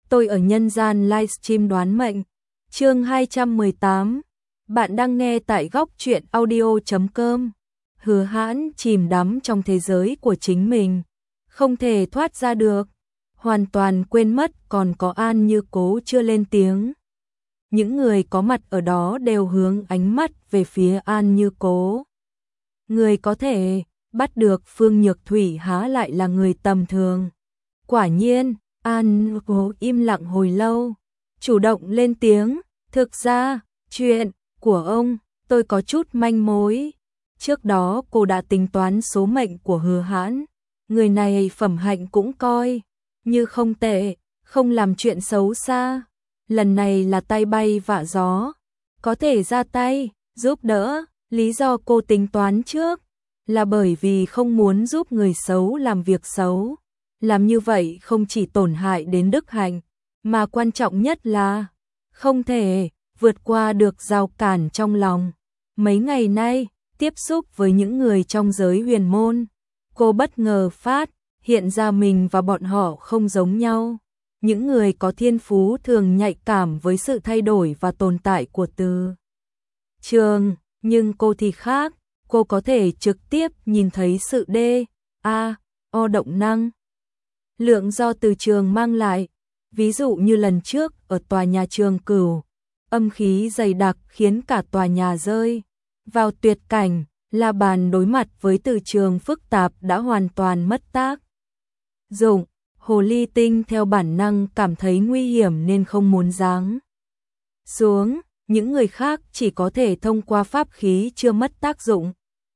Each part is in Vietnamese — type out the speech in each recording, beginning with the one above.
tôi ở nhân gian livestream đoán mệnh. Chương 218. Bạn đang nghe tại góc truyện audio.com. Hứa Hãn chìm đắm trong thế giới của chính mình, không thể thoát ra được, hoàn toàn quên mất còn có An Như Cố chưa lên tiếng. Những người có mặt ở đó đều hướng ánh mắt về phía An Như Cố. Người có thể bắt được Phương Nhược Thủy há lại là người tầm thường. Quả nhiên, An Như Cố im lặng hồi lâu, chủ động lên tiếng, thực ra, chuyện của ông, tôi có chút manh mối. Trước đó cô đã tính toán số mệnh của Hứa Hãn, người này phẩm hạnh cũng coi như không tệ, không làm chuyện xấu xa. Lần này là tay bay vạ gió, có thể ra tay, giúp đỡ. Lý do cô tính toán trước là bởi vì không muốn giúp người xấu làm việc xấu. Làm như vậy không chỉ tổn hại đến đức hạnh, mà quan trọng nhất là không thể vượt qua được rào cản trong lòng. Mấy ngày nay, tiếp xúc với những người trong giới huyền môn, cô bất ngờ phát hiện ra mình và bọn họ không giống nhau. Những người có thiên phú thường nhạy cảm với sự thay đổi và tồn tại của từ trường, nhưng cô thì khác, cô có thể trực tiếp nhìn thấy sự o động năng lượng do từ trường mang lại. Ví dụ như lần trước ở tòa nhà Trường Cửu, âm khí dày đặc khiến cả tòa nhà rơi vào tuyệt cảnh, La Bàn đối mặt với từ trường phức tạp đã hoàn toàn mất tác dụng. Hồ ly tinh theo bản năng cảm thấy nguy hiểm nên không muốn giáng xuống, những người khác chỉ có thể thông qua pháp khí chưa mất tác dụng.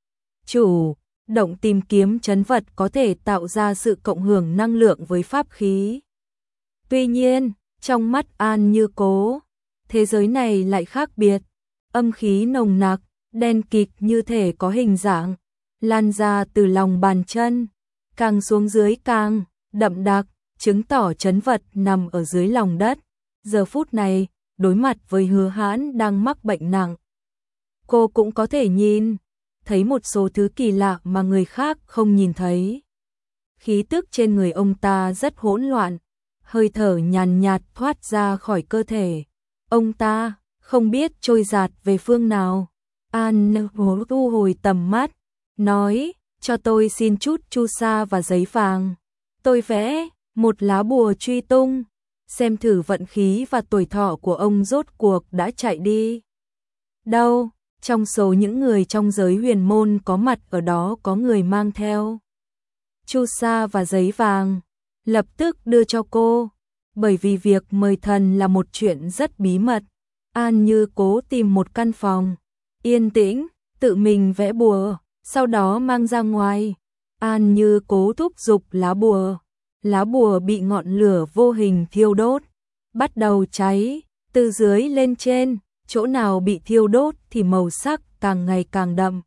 Chủ động tìm kiếm trấn vật có thể tạo ra sự cộng hưởng năng lượng với pháp khí. Tuy nhiên, trong mắt An Như Cố, thế giới này lại khác biệt. Âm khí nồng nặc, đen kịt như thể có hình dạng, lan ra từ lòng bàn chân, càng xuống dưới càng đậm đặc, chứng tỏ trấn vật nằm ở dưới lòng đất. Giờ phút này, đối mặt với Hứa Hãn đang mắc bệnh nặng, cô cũng có thể nhìn thấy một số thứ kỳ lạ mà người khác không nhìn thấy. Khí tức trên người ông ta rất hỗn loạn, hơi thở nhàn nhạt thoát ra khỏi cơ thể. Ông ta không biết trôi dạt về phương nào. An Như Cố thu hồi tầm mắt, nói, cho tôi xin chút chu sa và giấy vàng. Tôi vẽ một lá bùa truy tung, xem thử vận khí và tuổi thọ của ông rốt cuộc đã chạy đi đâu. Trong số những người trong giới huyền môn có mặt ở đó có người mang theo chu sa và giấy vàng, lập tức đưa cho cô, bởi vì việc mời thần là một chuyện rất bí mật. An Như Cố tìm một căn phòng yên tĩnh, tự mình vẽ bùa, sau đó mang ra ngoài. An Như Cố thúc giục lá bùa bị ngọn lửa vô hình thiêu đốt, bắt đầu cháy, từ dưới lên trên, chỗ nào bị thiêu đốt thì màu sắc càng ngày càng đậm.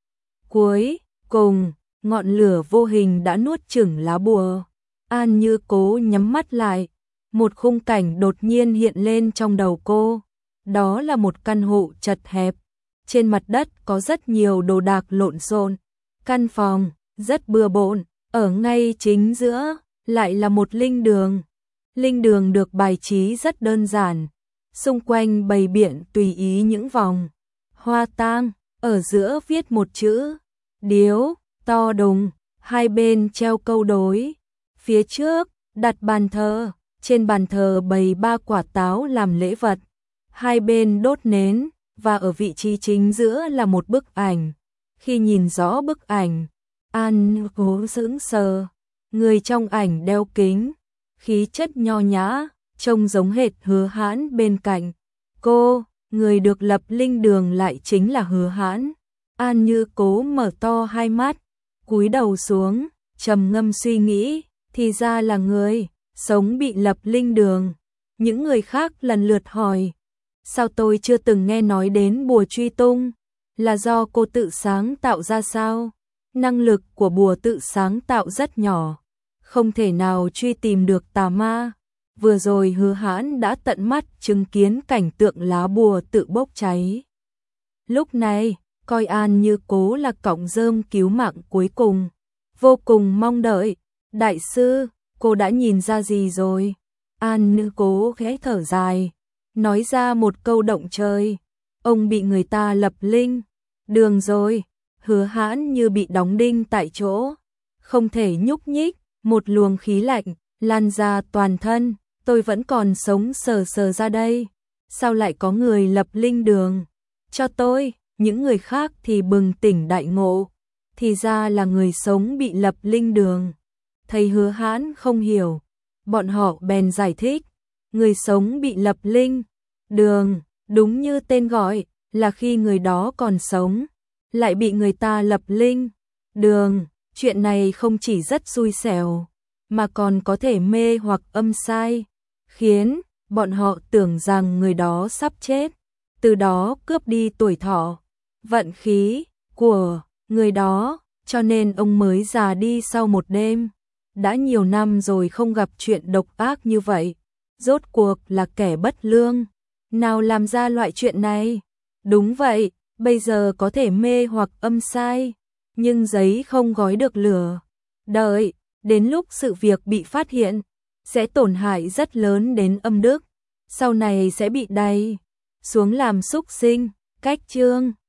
Cuối cùng, ngọn lửa vô hình đã nuốt chửng lá bùa. An Như Cố nhắm mắt lại, một khung cảnh đột nhiên hiện lên trong đầu cô. Đó là một căn hộ chật hẹp, trên mặt đất có rất nhiều đồ đạc lộn xộn. Căn phòng rất bừa bộn, ở ngay chính giữa lại là một linh đường. Linh đường được bài trí rất đơn giản, xung quanh bày biện tùy ý những vòng hoa tang, ở giữa viết một chữ điếu to đùng, hai bên treo câu đối. Phía trước đặt bàn thờ, trên bàn thờ bày 3 quả táo làm lễ vật, hai bên đốt nến, và ở vị trí chính giữa là một bức ảnh. Khi nhìn rõ bức ảnh, An Như Cố sững sờ. Người trong ảnh đeo kính, khí chất nho nhã, trông giống hệt Hứa Hãn bên cạnh cô. Người được lập linh đường lại chính là Hứa Hãn. An Như Cố mở to hai mắt, cúi đầu xuống, trầm ngâm suy nghĩ, thì ra là người sống bị lập linh đường. Những người khác lần lượt hỏi, sao tôi chưa từng nghe nói đến bùa truy tung, là do cô tự sáng tạo ra sao? Năng lực của bùa tự sáng tạo rất nhỏ, không thể nào truy tìm được tà ma. Vừa rồi Hứa Hãn đã tận mắt chứng kiến cảnh tượng lá bùa tự bốc cháy. Lúc này, coi An Như Cố là cọng rơm cứu mạng cuối cùng, vô cùng mong đợi. Đại sư, cô đã nhìn ra gì rồi? An Nữ cố khẽ thở dài, nói ra một câu động trời. Ông bị người ta lập linh đường rồi. Hứa Hãn như bị đóng đinh tại chỗ, không thể nhúc nhích, một luồng khí lạnh lan ra toàn thân. Tôi vẫn còn sống sờ sờ ra đây, sao lại có người lập linh đường cho tôi? Những người khác thì bừng tỉnh đại ngộ, thì ra là người sống bị lập linh đường. Thầy Hứa Hãn không hiểu, bọn họ bèn giải thích, người sống bị lập linh đường, đúng như tên gọi, là khi người đó còn sống, lại bị người ta lập linh đường. Chuyện này không chỉ rất xui xẻo, mà còn có thể mê hoặc âm sai, khiến bọn họ tưởng rằng người đó sắp chết, từ đó cướp đi tuổi thọ, vận khí của người đó, cho nên ông mới già đi sau một đêm. Đã nhiều năm rồi không gặp chuyện độc ác như vậy, rốt cuộc là kẻ bất lương nào làm ra loại chuyện này? Đúng vậy, bây giờ có thể mê hoặc âm sai, nhưng giấy không gói được lửa. Đợi đến lúc sự việc bị phát hiện, sẽ tổn hại rất lớn đến âm đức, sau này sẽ bị đày xuống làm súc sinh. Cách chương